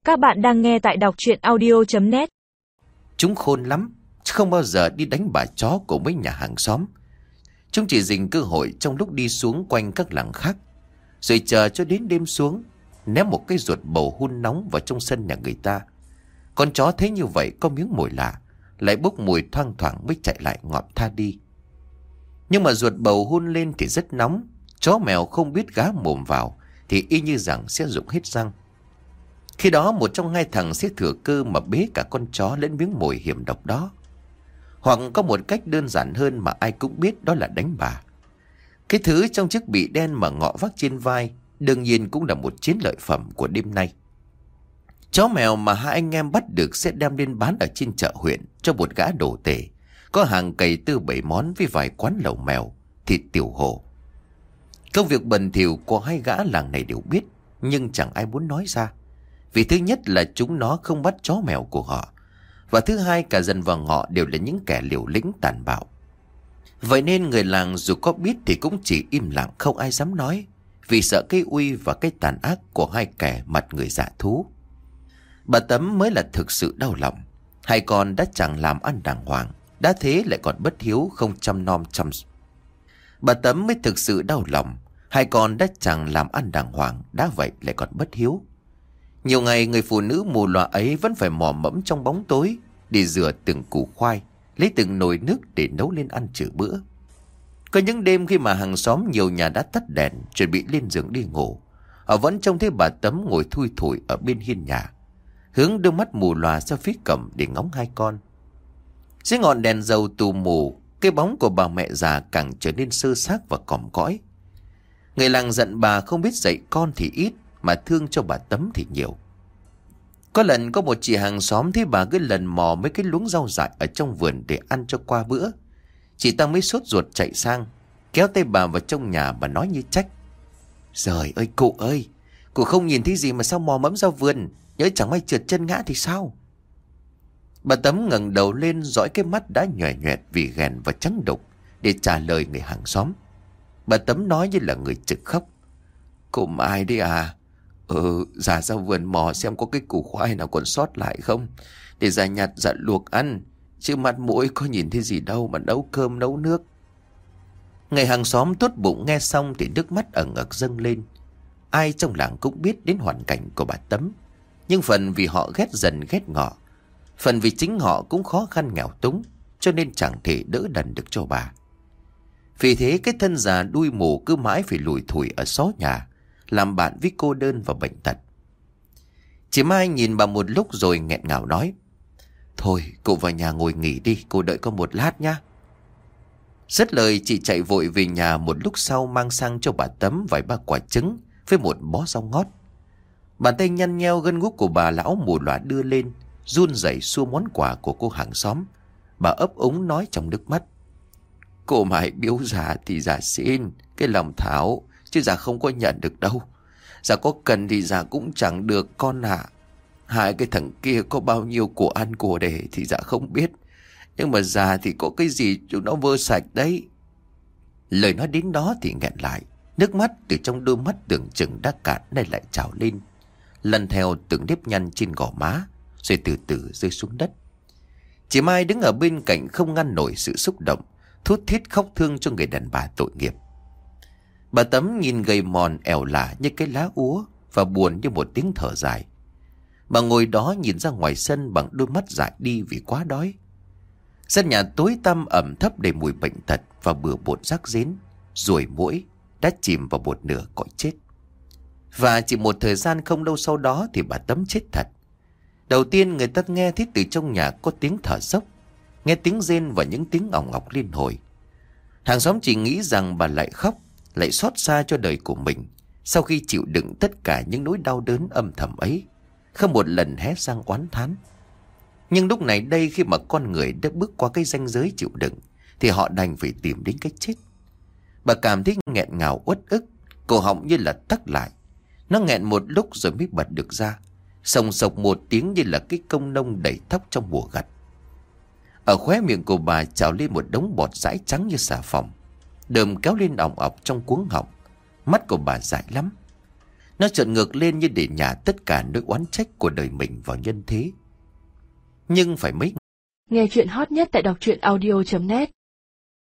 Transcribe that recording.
Các bạn đang nghe tại đọc truyện audio.net. Chúng khôn lắm, không bao giờ đi đánh bà chó của mấy nhà hàng xóm. Chúng chỉ dình cơ hội trong lúc đi xuống quanh các làng khác, rồi chờ cho đến đêm xuống, ném một cái ruột bầu hun nóng vào trong sân nhà người ta. Con chó thấy như vậy có miếng mồi lạ, lại bốc mùi thoang thoảng mới chạy lại ngọt tha đi. Nhưng mà ruột bầu hun lên thì rất nóng, chó mèo không biết gá mồm vào thì y như rằng sẽ rụng hết răng. Khi đó một trong hai thằng sẽ thừa cơ mà bế cả con chó lẫn miếng mồi hiểm độc đó. Hoặc có một cách đơn giản hơn mà ai cũng biết, đó là đánh bà. Cái thứ trong chiếc bị đen mà ngọ vác trên vai đương nhiên cũng là một chiến lợi phẩm của đêm nay. Chó mèo mà hai anh em bắt được sẽ đem lên bán ở trên chợ huyện cho một gã đồ tể. Có hàng cày tư 7 món với vài quán lẩu mèo, thịt tiểu hổ. Công việc bẩn thỉu của hai gã làng này đều biết, nhưng chẳng ai muốn nói ra. Vì thứ nhất là chúng nó không bắt chó mèo của họ, và thứ hai cả dần và ngọ đều là những kẻ liều lĩnh tàn bạo. Vậy nên người làng dù có biết thì cũng chỉ im lặng không ai dám nói, vì sợ cái uy và cái tàn ác của hai kẻ mặt người dạ thú. Bà Tấm mới là thực sự đau lòng. Hai con đã chẳng làm ăn đàng hoàng, đã thế lại còn bất hiếu không chăm nom chăm. Bà Tấm mới thực sự đau lòng. Hai con đã chẳng làm ăn đàng hoàng, đã vậy lại còn bất hiếu. Nhiều ngày người phụ nữ mù lòa ấy vẫn phải mò mẫm trong bóng tối để rửa từng củ khoai, lấy từng nồi nước để nấu lên ăn trừ bữa. Có những đêm khi mà hàng xóm nhiều nhà đã tắt đèn, chuẩn bị lên giường đi ngủ, họ vẫn trông thấy bà Tấm ngồi thui thủi ở bên hiên nhà, hướng đôi mắt mù lòa ra phía cổng để ngóng hai con. Dưới ngọn đèn dầu tù mù, cái bóng của bà mẹ già càng trở nên sơ xác và còm cõi. Người làng giận bà không biết dạy con thì ít, mà thương cho bà Tấm thì nhiều. Có lần có một chị hàng xóm thấy bà cứ lần mò mấy cái luống rau dại ở trong vườn để ăn cho qua bữa. Chị ta mới sốt ruột chạy sang, kéo tay bà vào trong nhà, bà nói như trách: "Trời ơi, cụ không nhìn thấy gì mà sao mò mẫm ra vườn, nhớ chẳng may trượt chân ngã thì sao?" Bà Tấm ngẩng đầu lên dõi cái mắt đã nhòe nhòe vì ghen và trắng đục để trả lời người hàng xóm. Bà Tấm nói như là người trực khóc: "Cụ Mai đấy à? Dạ ra vườn mò xem có cái củ khoai nào còn sót lại không, để dạ nhặt dạ luộc ăn, chứ mặt mũi có nhìn thấy gì đâu mà nấu cơm nấu nước." Người hàng xóm tốt bụng nghe xong thì nước mắt ở ngực dâng lên. Ai trong làng cũng biết đến hoàn cảnh của bà Tấm, nhưng phần vì họ ghét dần ghét ngọ, phần vì chính họ cũng khó khăn nghèo túng, cho nên chẳng thể đỡ đần được cho bà. Vì thế cái thân già đuôi mù cứ mãi phải lủi thủi ở xó nhà, làm bạn với cô đơn và bệnh tật. Chị Mai nhìn bà một lúc rồi nghẹn ngào nói: "Thôi cụ vào nhà ngồi nghỉ đi, cô đợi con một lát nhá." Dứt lời chị chạy vội về nhà, một lúc sau mang sang cho bà Tấm vài ba quả trứng với một bó rau ngót. Bàn tay nhăn nheo gân guốc của bà lão mù lòa đưa lên, run rẩy xua món quà của cô hàng xóm. Bà ấp úng nói trong nước mắt: "Cô Mai biếu già thì già xin cái lòng thảo, chứ già không có nhận được đâu. Già có cần thì già cũng chẳng được con ạ. Hai cái thằng kia có bao nhiêu của ăn của để thì già không biết, nhưng mà già thì có cái gì chúng nó vơ sạch đấy." Lời nói đến đó thì nghẹn lại, nước mắt từ trong đôi mắt tưởng chừng đã cạn nay lại trào lên, lần theo từng nếp nhăn trên gò má, rồi từ từ rơi xuống đất. Chị Mai đứng ở bên cạnh không ngăn nổi sự xúc động, thút thít khóc thương cho người đàn bà tội nghiệp. Bà Tấm nhìn gầy mòn ẻo lả như cái lá úa và buồn như một tiếng thở dài. Bà ngồi đó nhìn ra ngoài sân bằng đôi mắt dại đi vì quá đói. Sân nhà tối tăm ẩm thấp đầy mùi bệnh tật và bừa bộn rác rến, ruồi muỗi đã chìm vào một nửa cõi chết. Và chỉ một thời gian không lâu sau đó thì bà Tấm chết thật. Đầu tiên người ta nghe thấy từ trong nhà có tiếng thở dốc, nghe tiếng rên và những tiếng ỏng ọc liên hồi. Hàng xóm chỉ nghĩ rằng bà lại khóc, lại xót xa cho đời của mình sau khi chịu đựng tất cả những nỗi đau đớn âm thầm ấy, không một lần hé răng oán thán. Nhưng lúc này đây, khi mà con người đã bước qua cái ranh giới chịu đựng, thì họ đành phải tìm đến cái chết. Bà cảm thấy nghẹn ngào uất ức, cổ họng như là tắc lại. Nó nghẹn một lúc rồi mới bật được ra, sồng sộc một tiếng như là cái công nông đẩy thóc trong mùa gặt. Ở khóe miệng của bà trào lên một đống bọt dãi trắng như xà phòng, đờm kéo lên ỏng ọc trong cuống họng. Mắt của bà dại lắm. Nó trợn ngược lên như để nhả tất cả nỗi oán trách của đời mình vào nhân thế. Nhưng phải mấy Nghe chuyện hot nhất tại đọc truyện audio.net